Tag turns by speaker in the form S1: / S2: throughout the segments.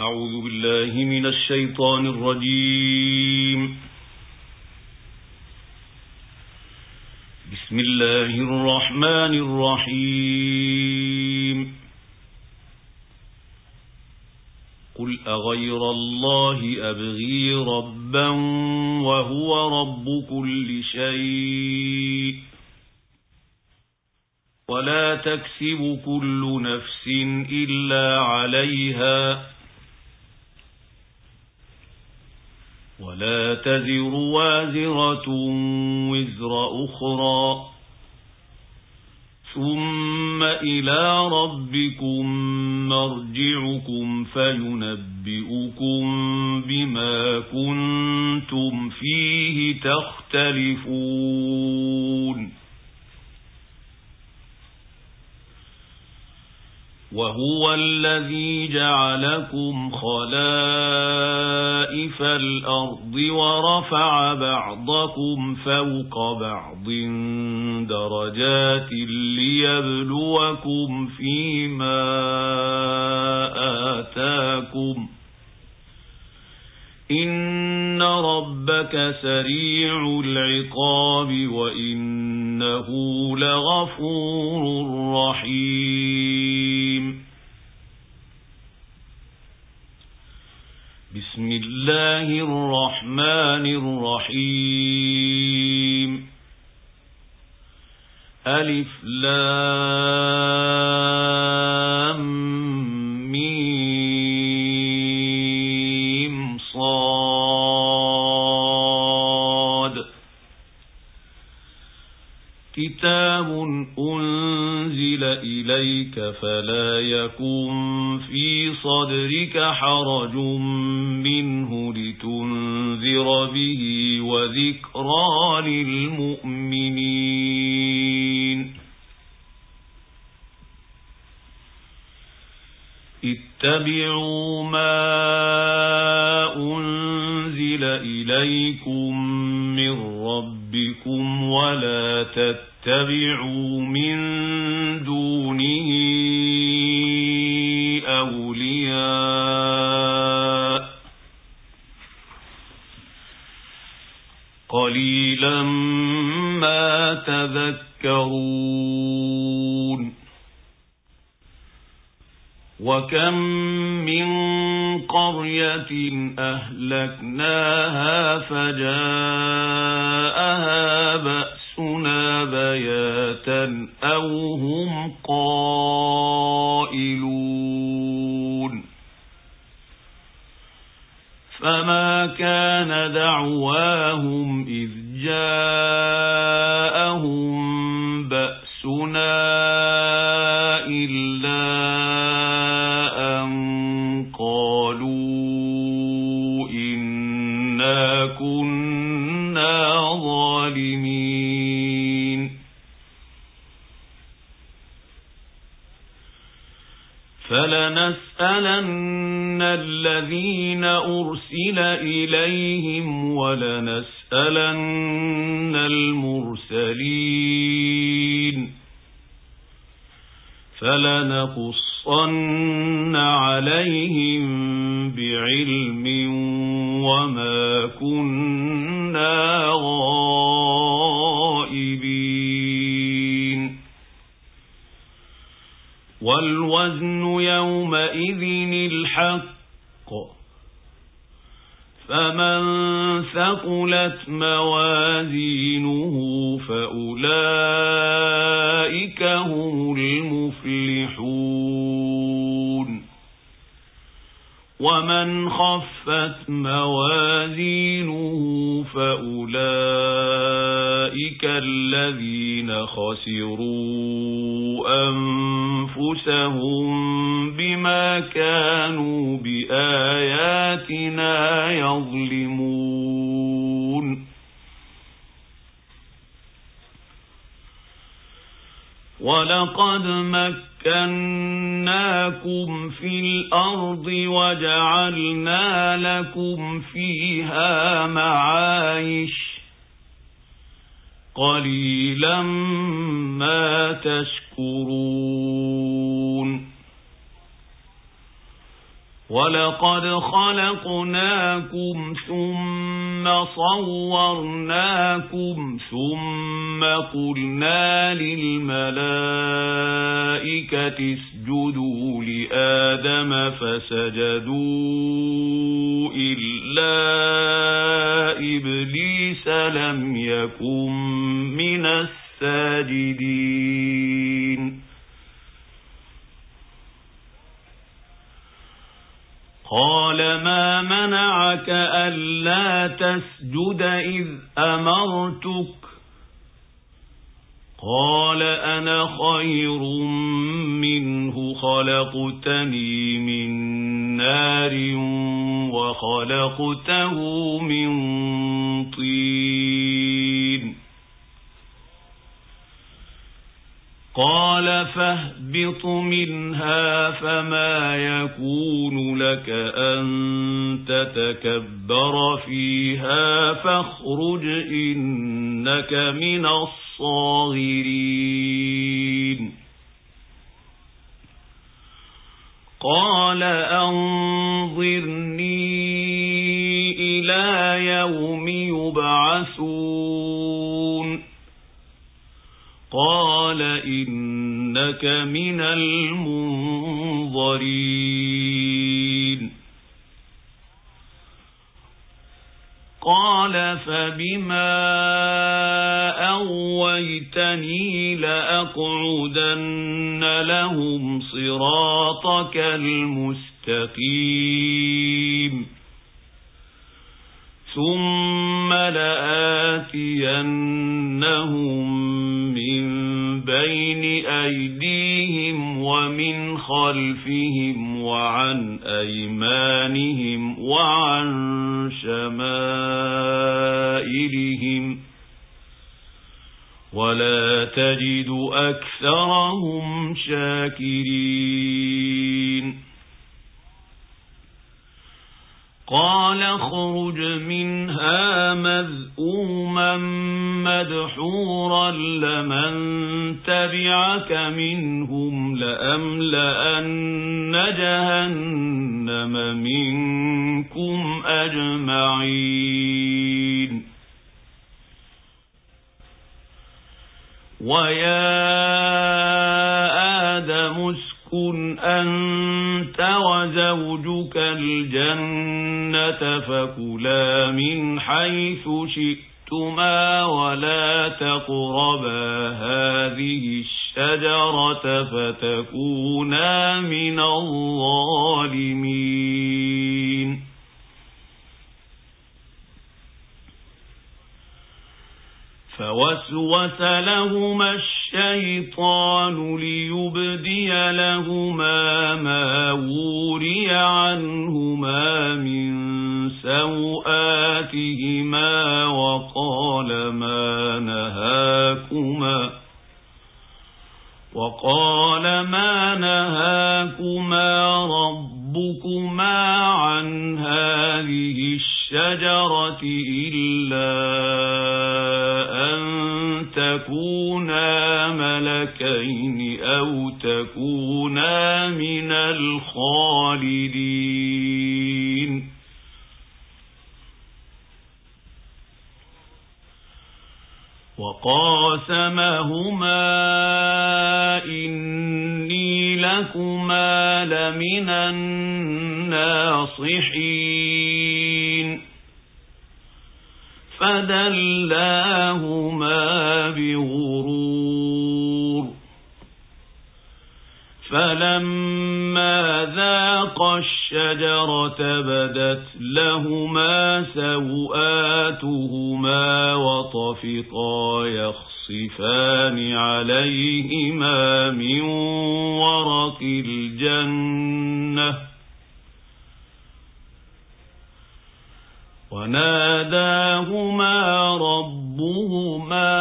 S1: أعوذ بالله من الشيطان الرجيم. بسم الله الرحمن الرحيم. قل أغير الله أبغي ربا وهو رب كل شيء ولا تكسب كل نفس إلا عليها ولا تزر وازرة وزر أخرى ثم إلى ربكم مرجعكم فينبئكم بما كنتم فيه تختلفون. وهو الذي جعلكم خلائف الأرض ورفع بعضكم فوق بعض درجات ليبلوكم فيما آتاكم إن ربك سريع العقاب وإنه لغفور رحيم. بسم الله الرحمن الرحيم. ألف لام ميم صاد. كتاب أنزل إليك فلا يكن في صدرك حرج منه لتنذر به وذكرى للمؤمنين. اتبعوا ما أنزل إليكم من ربكم ولا تتبعوا من دونه أولياء قليلا ما تذكرون. وكم من قرية أهلكناها فجاءها بأسنا بياتا أو هم قائلون. فما كان دعواهم إذ جاءهم بأسنا إلا قالوا إنا كنا ظالمين. فلنسألن الذين أرسل إليهم ولنسألن المرسلين فلنقصن عليهم بعلم وما كنا غائبين. والوزن يومئذ الحق فمن ثقلت موازينه فأولئك هم المفلحون. ومن خفت موازينه فأولئك الذين خسروا أنفسهم بما كانوا بآياتنا يظلمون. ولقد مكناكم في الأرض وجعلنا لكم فيها معايش قليلا ما تشكرون. ولقد خلقناكم ثم صورناكم ثم قلنا للملائكة اسجدوا لآدم فسجدوا إلا إبليس لم يكن من الساجدين. قال ما منعك ألا تسجد إذ أمرتك؟ قال أنا خير منه خلقتني من نار وخلقته من طين. قال فاهبط منها فما يكون لك أن تتكبر فيها فاخرج إنك من الصاغرين. قال أنظرني إلى يوم يبعثون. قال إنك من المنظرين. قال فبما أغويتني لأقعدن لهم صراطك المستقيم ثم لآتينهم من بين أيديهم ومن خلفهم وعن أيمانهم وعن شمائلهم ولا تجد أكثرهم شاكرين. قال اخرج منها مذءوما مدحورا لمن تبعك منهم لأملأن جهنم منكم أجمعين. ويا آدم اسكن أنت وزوجك الجنة فكلا من حيث شئتما ولا تقربا هذه الشجرة فتكونا من الظالمين. فوسوس لهما الشيطان ليبدي لهما ما وري عنهما من سوآتهما وقال ما نهاكما ربكما عن هذه الشجرة إلا أن تكونا ملكين أو تكونا من الخالدين. وقاسمهما إني لكما لمن الناصحين فدلاهما بغرور فلما ذاقا الشجرة بدت لهما سوآتهما وطفقا يخصفان عليهما من ورق الجنة وناداهما ربهما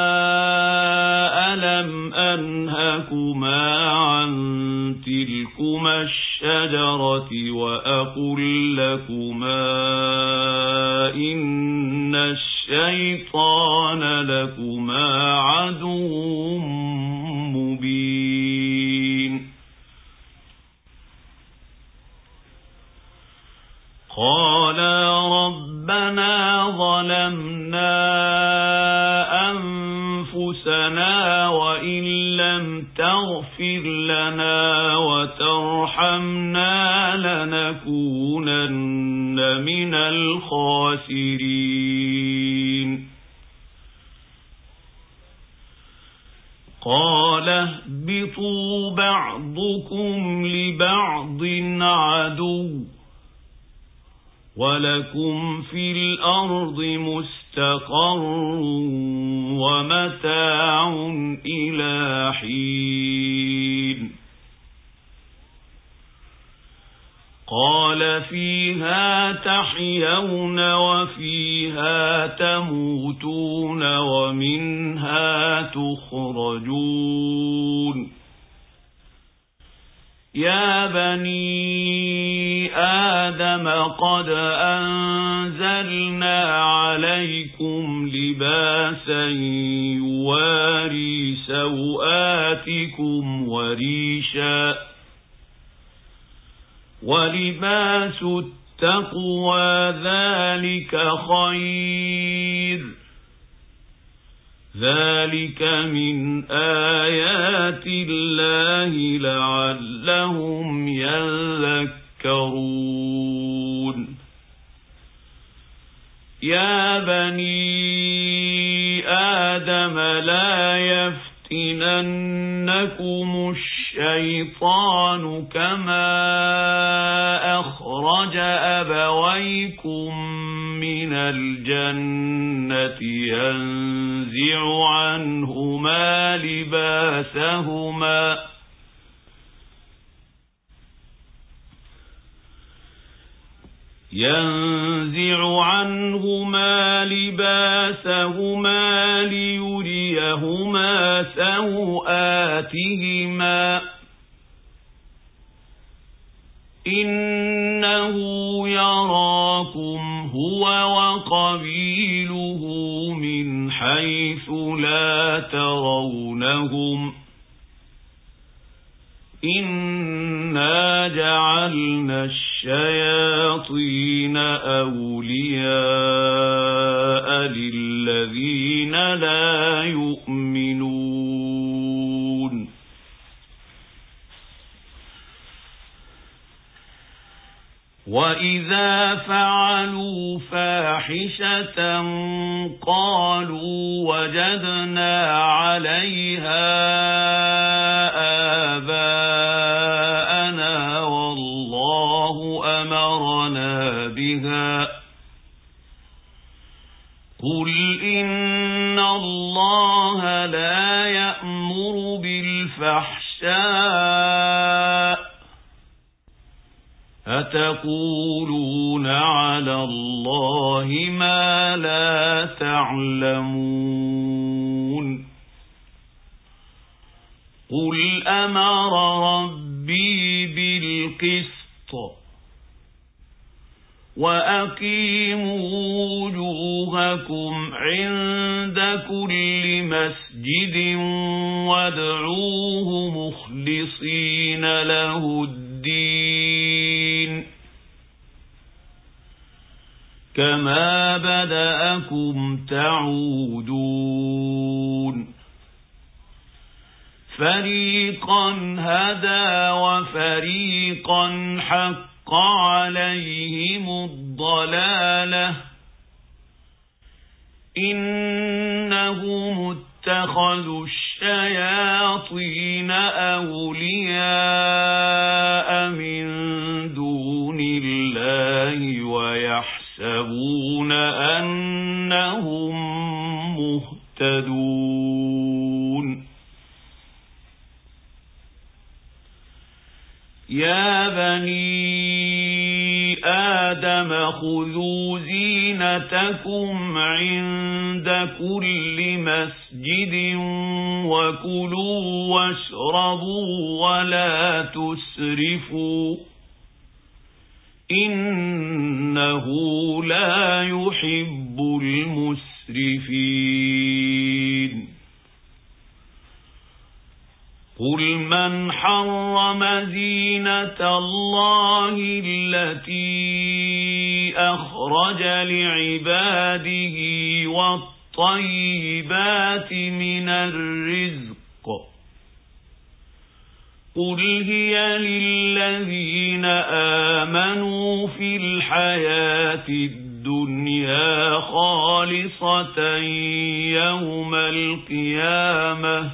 S1: ألم أنهكما عن تلكما الشجرة وأقل لكما إن الشيطان لكما عدو مبين. قالا ربنا ظلمنا أنفسنا وإن لم تغفر لنا وترحمنا لنكونن من الخاسرين قال اهبطوا بعضكم لبعض عدو ولكم في الأرض مستقر ومتاع إلى حين قال فيها تحيون وفيها تموتون ومنها تخرجون يا بني آدم قد أنزلنا عليكم لباسا يواري سوآتكم وريشا ولباس التقوى ذلك خير ذلك من آيات الله لعلهم يذكرون يا بني آدم لا يفتننكم الشيطان كما أخرج أبويكم من الجنة ينزع عنهما لباسهما ليريهما سوآتهما إنه يراكم هو وقبيله من حيث لا ترونهم إنا جعلنا الشياطين أولياء للذين لا يؤمنون وإذا فعلوا فاحشة قالوا وجدنا عليها آباءنا والله أمرنا بها قل إن الله لا يأمر بالفحشاء أتقولون على الله ما لا تعلمون قل أمر ربي بالقسط وأقيموا وجوهكم عند كل مسجد وادعوه مخلصين له الدين كما بدأكم تعودون فريقا هدى وفريقا حق عليهم الضلالة إنهم اتخذوا الشياطين أولياء من دون الله ويحسبون أنهم مهتدون يا بني آدم خذوا زينتكم عند كل مسجد وكلوا واشربوا ولا تسرفوا إنه لا يحب المسرفين قل من حرم زينة الله التي أخرج لعباده والطيبات من الرزق قل هي للذين آمنوا في الحياة الدنيا خالصة يوم القيامة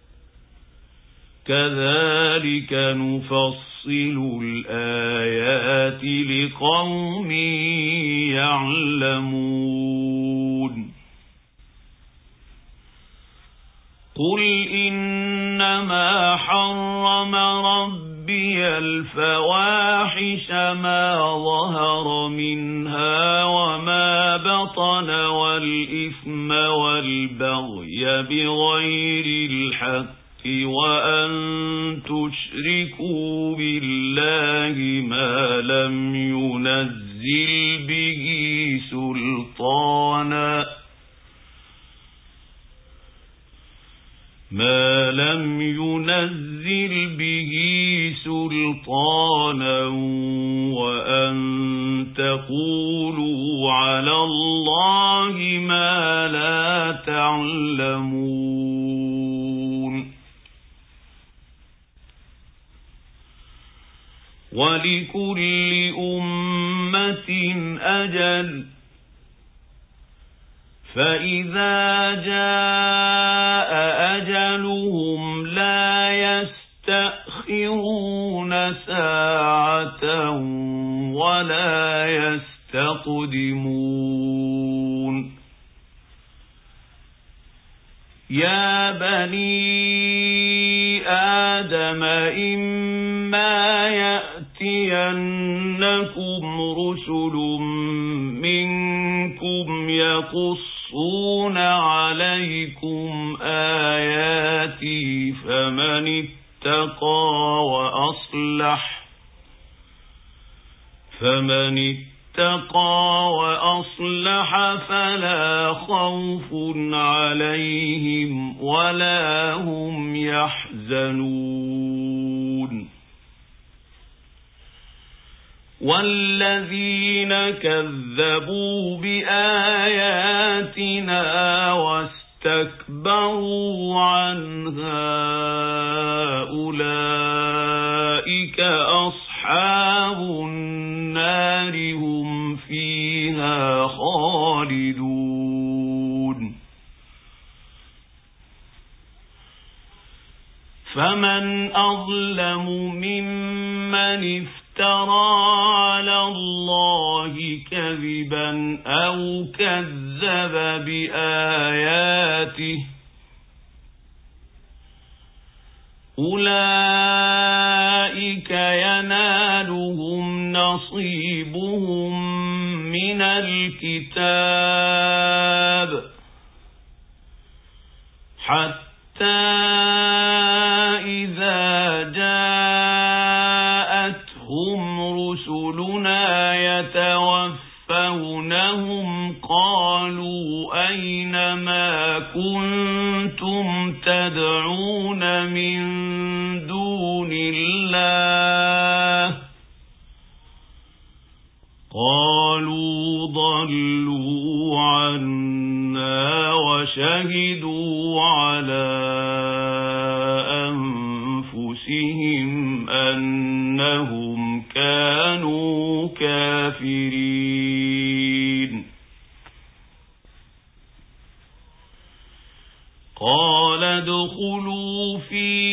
S1: كذلك نفصل الآيات لقوم يعلمون قل إنما حرم ربي الفواحش ما ظهر منها وما بطن والإثم والبغي بغير الحق وأن تشركوا بالله ما لم ينزل به سلطانا وأن تقولوا على الله ما لا تعلمون ولكل أمة أجل فإذا جاء أجلهم لا يستأخرون ساعة ولا يستقدمون يا بني آدم إما يأتينكم رسل منكم يقصون عليكم آياتي فمن اتقى وأصلح فلا خوف عليهم ولا هم يحزنون والذين كذبوا بآياتنا واستكبروا عنها أولئك أصحاب النار هم فيها خالدون فمن أظلم ممن افترى على الله كذبا أو كذب بآياته أولئك ينالهم نصيبهم من الكتاب حتى إذا جاءتهم رسلنا يتوفونهم قالوا أين ما كنتم تدعون من دون الله قالوا ضلوا عنا وشهدوا على أنفسهم أنهم كانوا كافرين قال ادخلوا في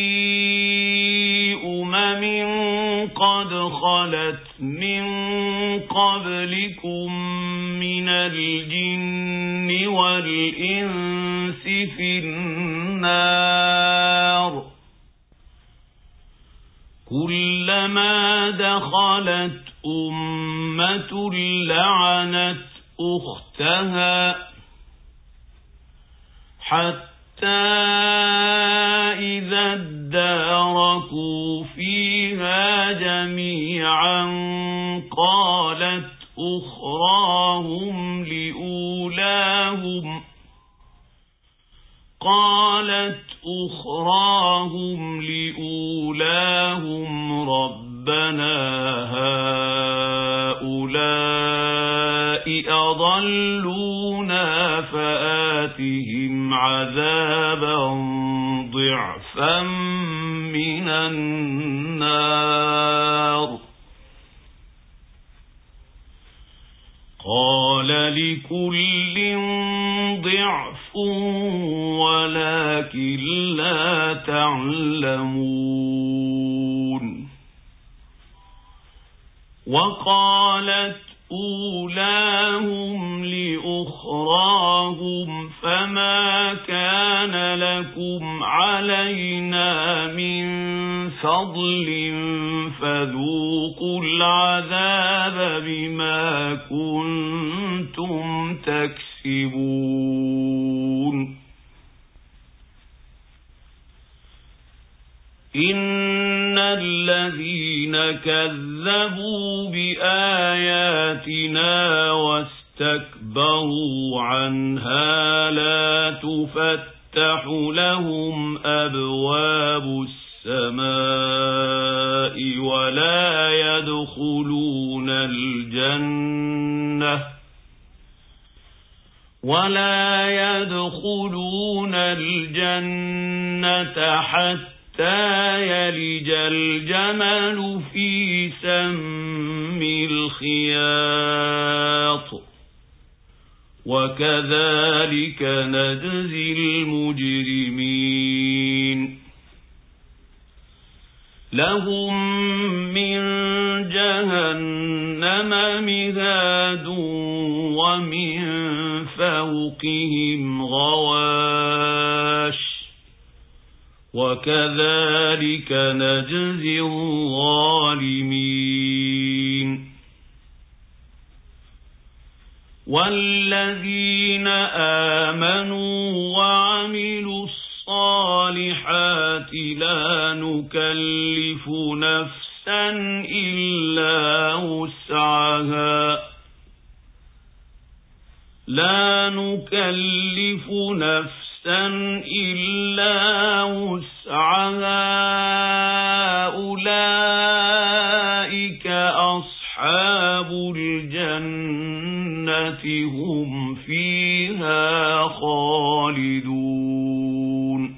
S1: قد خلت من قبلكم من الجن والإنس في النار كلما دخلت أمة لعنت أختها حتى إذا اداركوا فيها جميعا قالت أخراهم لأولاهم ربنا هؤلاء أضلونا فآتهم عذابا ضعفا من النار قال لكل ضعف ولكن لا تعلمون وقالت أولاهم لأخراهم فما كان لكم علينا من فضل فذوقوا العذاب بما كنتم تكسبون إن الذين كذبوا بآياتنا واستكبروا عنها لا تفتح لهم أبواب السماء ولا يدخلون الجنة حتى يلج الجمل في سم الخياط وكذلك نجزي المجرمين لهم من جهنم مهاد ومن فوقهم غواش وكذلك نجزي الظالمين والذين آمنوا وعملوا الصالحات لا نكلف نفسا إلا وسعها أولئك أصحاب الجنة هم فيها خالدون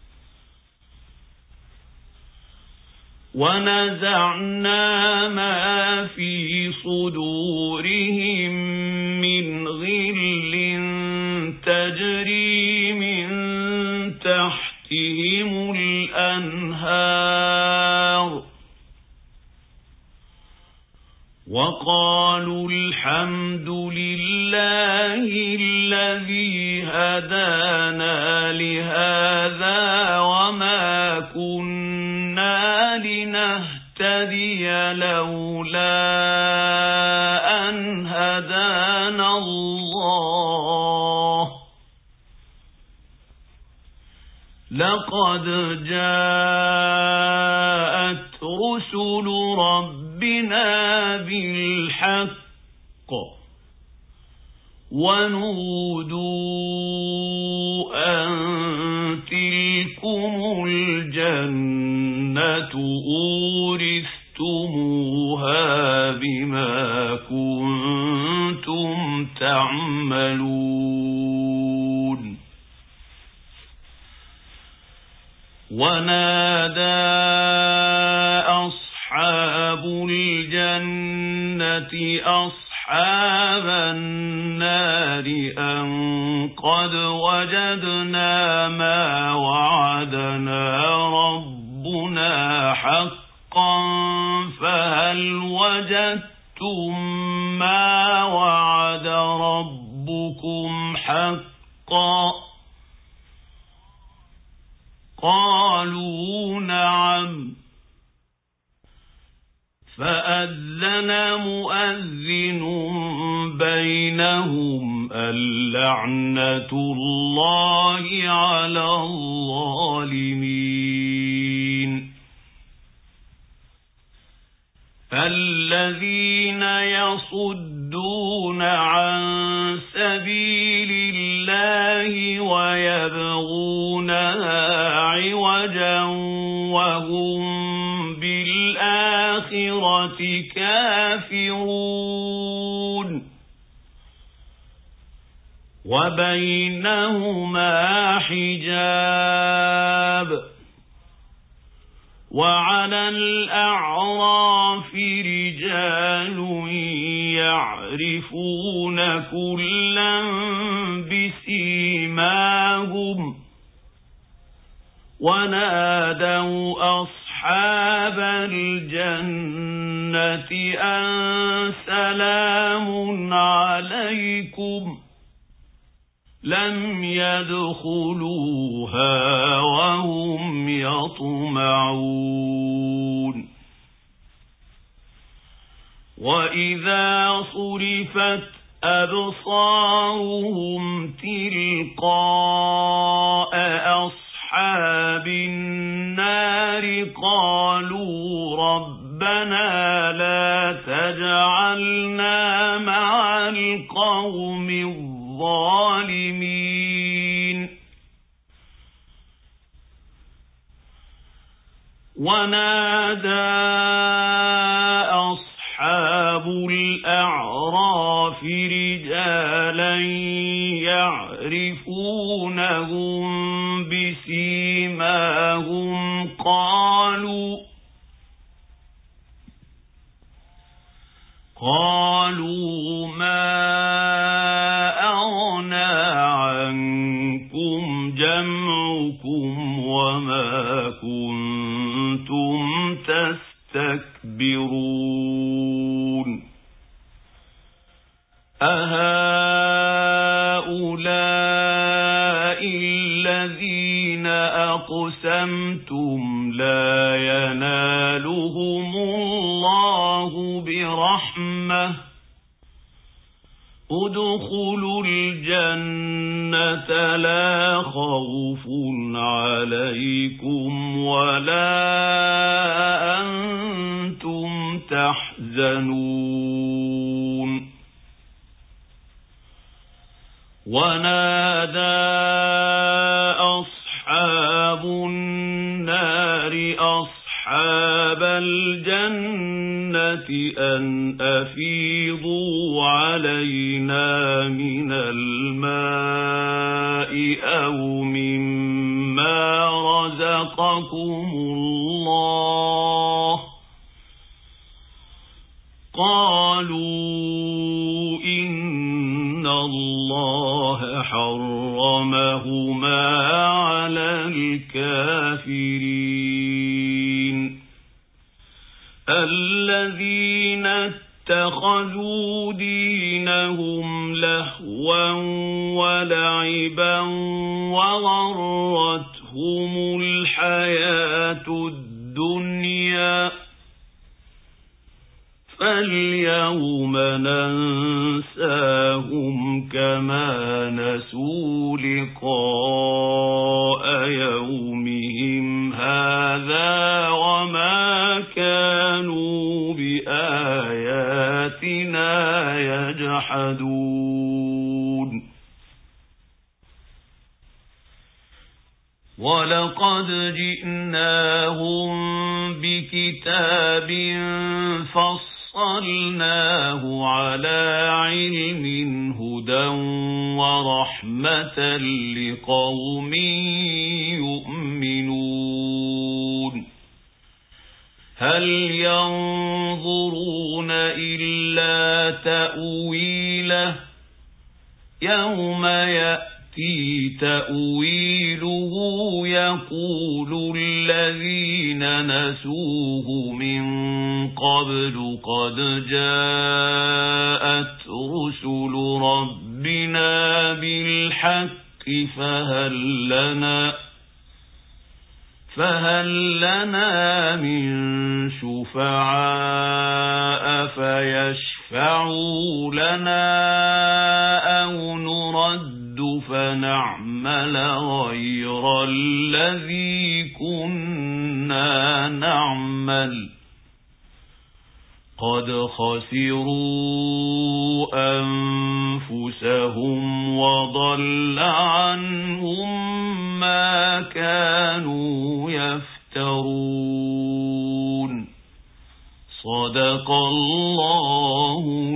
S1: ونزعنا ما في صدورهم من غل تجري من تحتهم الأنهار وقالوا الحمد لله الذي هدانا لهذا وما كنا لنهتدي لولا أن هدانا الله لقد جاءت رسل ربنا بالحق ونودوا أن تلكم الجنة أورثتموها بما كنتم تعملون ونادى أصحاب الجنة أصحاب النار أن قد وجدنا ما وعدنا ربنا حقا فهل وجدتم ما وعد ربكم حقا قالوا نعم فأذن مؤذن بينهم اللعنة الله على الظالمين الذين يصدون عن سبيل الله ويبغونها عوجا وهم بالآخرة كافرون وبينهما حجاب وعلى الأعراف رجال يعرفون كلا بسيماهم ونادوا أصحاب الجنة أن سلام عليكم لم يدخلوها وهم يطمعون وإذا صرفت أبصارهم تلقاء أصحاب النار قالوا ربنا لا تجعلنا مع القوم الظالمين ونادى أصحاب الأعراف رجالا يعرفونهم بسيماهم قالوا ما أغنى عنكم جمعكم وما كنتم تستكبرون أهؤلاء الذين أقسمتم لا ينالهم الله برحمة ادخلوا الجنة لا خوف عليكم ولا أنتم تحزنون ونادى أصحاب النار أصحاب الجنة أن أفيضوا علينا من الماء أو مما رزقكم الله قالوا إن الله حرمهما على الكافرين الذين اتخذوا دينهم لهوا ولعبا وغرتهم الحياة الدنيا فاليوم ننساهم كما نسوا لقاء يومهم هذا وما كانوا بآياتنا يجحدون ولقد جئناهم بكتاب فصلناه على علم هدى ورحمة لقوم يؤمنون هل ينظرون إلا تأويله يوم يأتي تأويله يقول الذين نسوه من قبل قد جاءت رسل ربنا بالحق فهل لنا من شفعاء فيشفعوا لنا أو نرد فنعمل غير الذي كنا نعمل قد خسروا أنفسهم وضل عنهم ما كانوا يفترون صدق الله